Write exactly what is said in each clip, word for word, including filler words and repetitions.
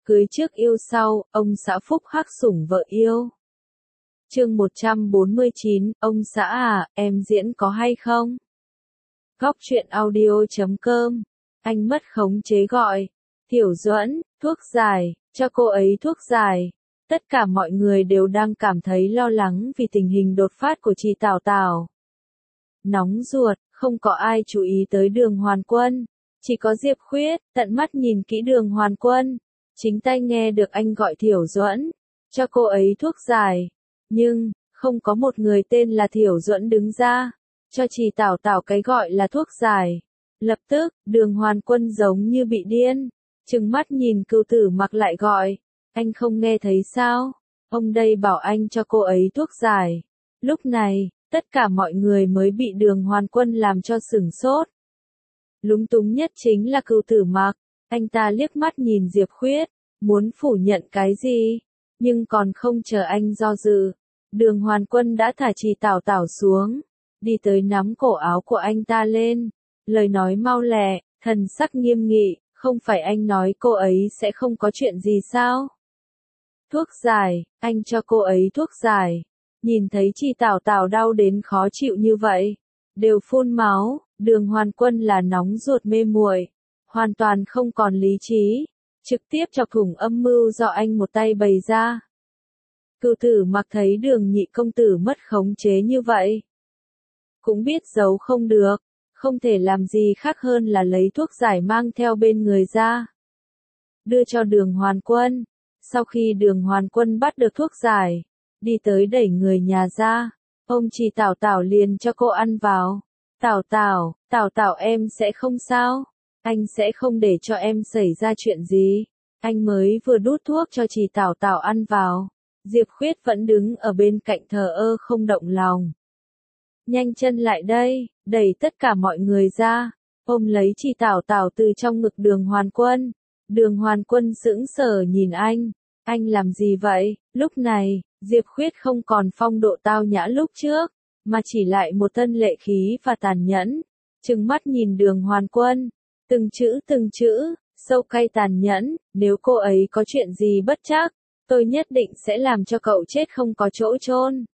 Cưới trước yêu sau, ông xã phúc hắc sủng vợ yêu. Chương một trăm bốn mươi chín, ông xã à, em diễn có hay không? Góc truyện audio chấm com. Anh mất khống chế gọi. Tiểu Duẫn, thuốc giải, cho cô ấy thuốc giải. Tất cả mọi người đều đang cảm thấy lo lắng vì tình hình đột phát của chị Tảo Tảo. Nóng ruột, không có ai chú ý tới Đường Hoàn Quân. Chỉ có Diệp Khuyết, tận mắt nhìn kỹ Đường Hoàn Quân. Chính tai nghe được anh gọi Tiểu Duẫn, cho cô ấy thuốc giải. Nhưng, không có một người tên là Tiểu Duẫn đứng ra, cho chị Tảo Tảo cái gọi là thuốc giải. Lập tức, Đường Hoàn Quân giống như bị điên, trừng mắt nhìn Cửu Tử Mặc lại gọi, anh không nghe thấy sao? Ông đây bảo anh cho cô ấy thuốc giải. Lúc này, tất cả mọi người mới bị Đường Hoàn Quân làm cho sửng sốt. Lúng túng nhất chính là Cửu Tử Mặc, anh ta liếc mắt nhìn Diệp Khuyết, muốn phủ nhận cái gì, nhưng còn không chờ anh do dự, Đường Hoàn Quân đã thả chị Tảo Tảo xuống, đi tới nắm cổ áo của anh ta lên, lời nói mau lẹ, thần sắc nghiêm nghị, không phải anh nói cô ấy sẽ không có chuyện gì sao? Thuốc giải, anh cho cô ấy thuốc giải. Nhìn thấy chị Tảo Tảo đau đến khó chịu như vậy, đều phun máu, Đường Hoàn Quân là nóng ruột mê muội, hoàn toàn không còn lý trí, trực tiếp chọc thủng âm mưu do anh một tay bày ra. Cửu Tử Mặc thấy Đường nhị công tử mất khống chế như vậy, cũng biết giấu không được, không thể làm gì khác hơn là lấy thuốc giải mang theo bên người ra, đưa cho Đường Hoàn Quân. Sau khi Đường Hoàn Quân bắt được thuốc giải, đi tới đẩy người nhà ra, ôm chị Tảo Tảo liền cho cô ăn vào. Tảo Tảo, Tảo Tảo em sẽ không sao, anh sẽ không để cho em xảy ra chuyện gì. Anh mới vừa đút thuốc cho chị Tảo Tảo ăn vào, Diệp Khuyết vẫn đứng ở bên cạnh thờ ơ không động lòng. Nhanh chân lại đây, đẩy tất cả mọi người ra, ôm lấy chị Tảo Tảo từ trong ngực Đường Hoàn Quân. Đường Hoàn Quân sững sờ nhìn anh, anh làm gì vậy? Lúc này, Diệp Khuyết không còn phong độ tao nhã lúc trước, mà chỉ lại một thân lệ khí và tàn nhẫn, trừng mắt nhìn Đường Hoàn Quân, từng chữ từng chữ, sâu cay tàn nhẫn, nếu cô ấy có chuyện gì bất trắc, tôi nhất định sẽ làm cho cậu chết không có chỗ chôn.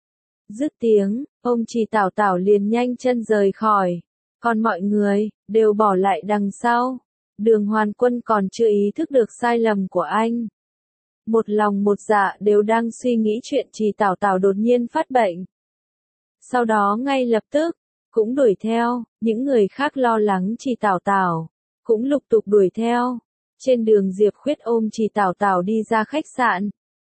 Dứt tiếng, ông chị Tảo Tảo liền nhanh chân rời khỏi, còn mọi người, đều bỏ lại đằng sau. Đường Hoàn Quân còn chưa ý thức được sai lầm của anh. Một lòng một dạ đều đang suy nghĩ chuyện chị Tảo Tảo đột nhiên phát bệnh. Sau đó ngay lập tức, cũng đuổi theo, những người khác lo lắng chị Tảo Tảo, cũng lục tục đuổi theo. Trên đường Diệp Khuyết ôm chị Tảo Tảo đi ra khách sạn.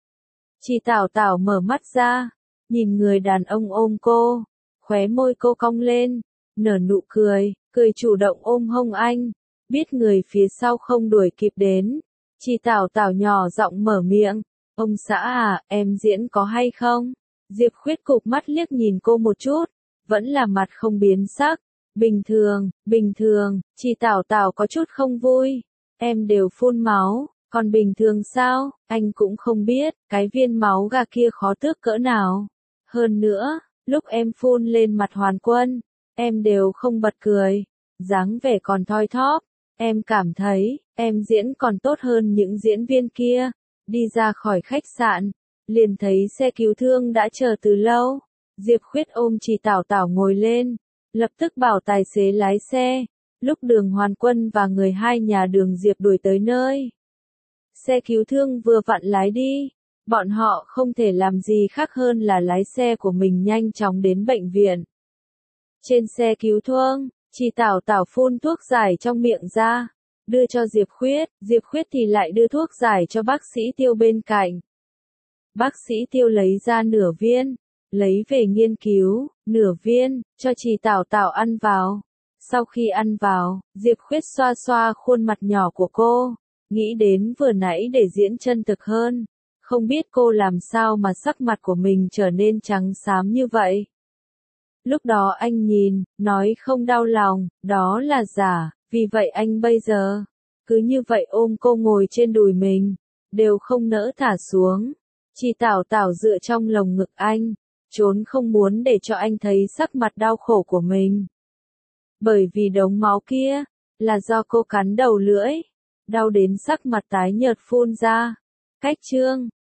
Chị Tảo Tảo mở mắt ra, nhìn người đàn ông ôm cô, khóe môi cô cong lên, nở nụ cười, cười chủ động ôm hông anh. Biết người phía sau không đuổi kịp đến, chị Tảo Tảo nhỏ giọng mở miệng, ông xã à, em diễn có hay không? Diệp Khuyết cụp mắt liếc nhìn cô một chút, vẫn là mặt không biến sắc, bình thường, bình thường, chị Tảo Tảo có chút không vui, em đều phun máu, còn bình thường sao, anh cũng không biết, cái viên máu gà kia khó tước cỡ nào. Hơn nữa, lúc em phun lên mặt Hoàn Quân, em đều không bật cười, dáng vẻ còn thoi thóp. Em cảm thấy, em diễn còn tốt hơn những diễn viên kia. Đi ra khỏi khách sạn, liền thấy xe cứu thương đã chờ từ lâu. Diệp Khuyết ôm chị Tảo Tảo ngồi lên, lập tức bảo tài xế lái xe. Lúc Đường Hoàn Quân và người hai nhà Đường Diệp đuổi tới nơi, xe cứu thương vừa vặn lái đi, bọn họ không thể làm gì khác hơn là lái xe của mình nhanh chóng đến bệnh viện. Trên xe cứu thương, chị Tảo Tảo phun thuốc giải trong miệng ra, đưa cho Diệp Khuyết, Diệp Khuyết thì lại đưa thuốc giải cho bác sĩ Tiêu bên cạnh. Bác sĩ Tiêu lấy ra nửa viên, lấy về nghiên cứu, nửa viên, cho chị Tảo Tảo ăn vào. Sau khi ăn vào, Diệp Khuyết xoa xoa khuôn mặt nhỏ của cô, nghĩ đến vừa nãy để diễn chân thực hơn, không biết cô làm sao mà sắc mặt của mình trở nên trắng xám như vậy. Lúc đó anh nhìn, nói không đau lòng, đó là giả, vì vậy anh bây giờ, cứ như vậy ôm cô ngồi trên đùi mình, đều không nỡ thả xuống. Chị Tảo Tảo dựa trong lồng ngực anh, trốn không muốn để cho anh thấy sắc mặt đau khổ của mình. Bởi vì đống máu kia, là do cô cắn đầu lưỡi, đau đến sắc mặt tái nhợt phun ra. Cách chương